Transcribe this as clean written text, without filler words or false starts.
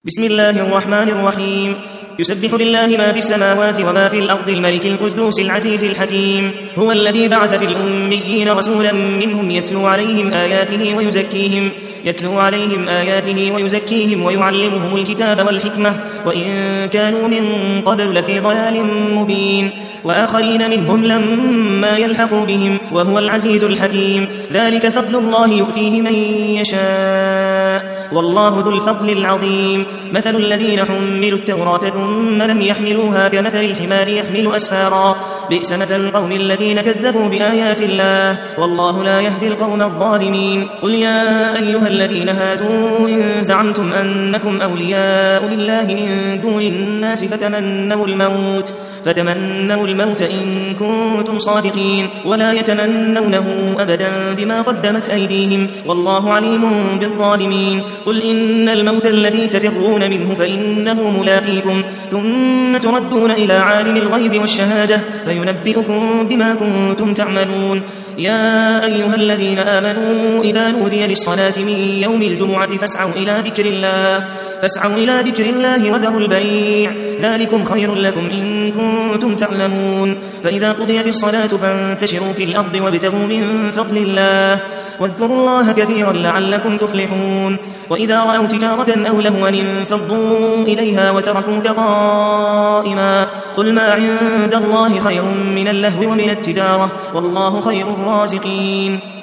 بسم الله الرحمن الرحيم. يسبح لله ما في السماوات وما في الأرض الملك القدوس العزيز الحكيم. هو الذي بعث في الأميين رسولا منهم يتلو عليهم آياته ويزكيهم ويعلمهم الكتاب والحكمة وإن كانوا من قبل لفي ضلال مبين وآخرين منهم لما يلحقوا بهم وهو العزيز الحكيم. ذلك فضل الله يؤتيه من يشاء والله ذو الفضل العظيم. مثل الذين حملوا التوراة ثم لم يحملوها كمثل الحمار يحمل أسفارا بئس مثل القوم الذين كذبوا بآيات الله والله لا يهدي القوم الظالمين. قل يا أيها الذين هادوا إن زعمتم أنكم أولياء لله من دون الناس فتمنوا الموت إن كنتم صادقين ولا يتمنونه أبدا بما قدمت أيديهم والله عليم بالظالمين. قل إن الموت الذي تفرون منه فإنه ملاقيكم ثم تردون إلى عالم الغيب والشهادة فينبئكم بما كنتم تعملون. يا أيها الذين آمنوا إذا نودي للصلاة من يوم الجمعة فاسعوا إلى ذكر الله وذروا البيع ذلكم خير لكم إن كنتم تعلمون. فإذا قضيت الصلاة فانتشروا في الأرض وابتغوا من فضل الله واذكروا الله كثيرا لعلكم تفلحون. وإذا رأوا تجارة أو لهوا انفضوا إليها وتركوك قائما قل ما عند الله خير من اللهو ومن التجارة والله خير الرازقين.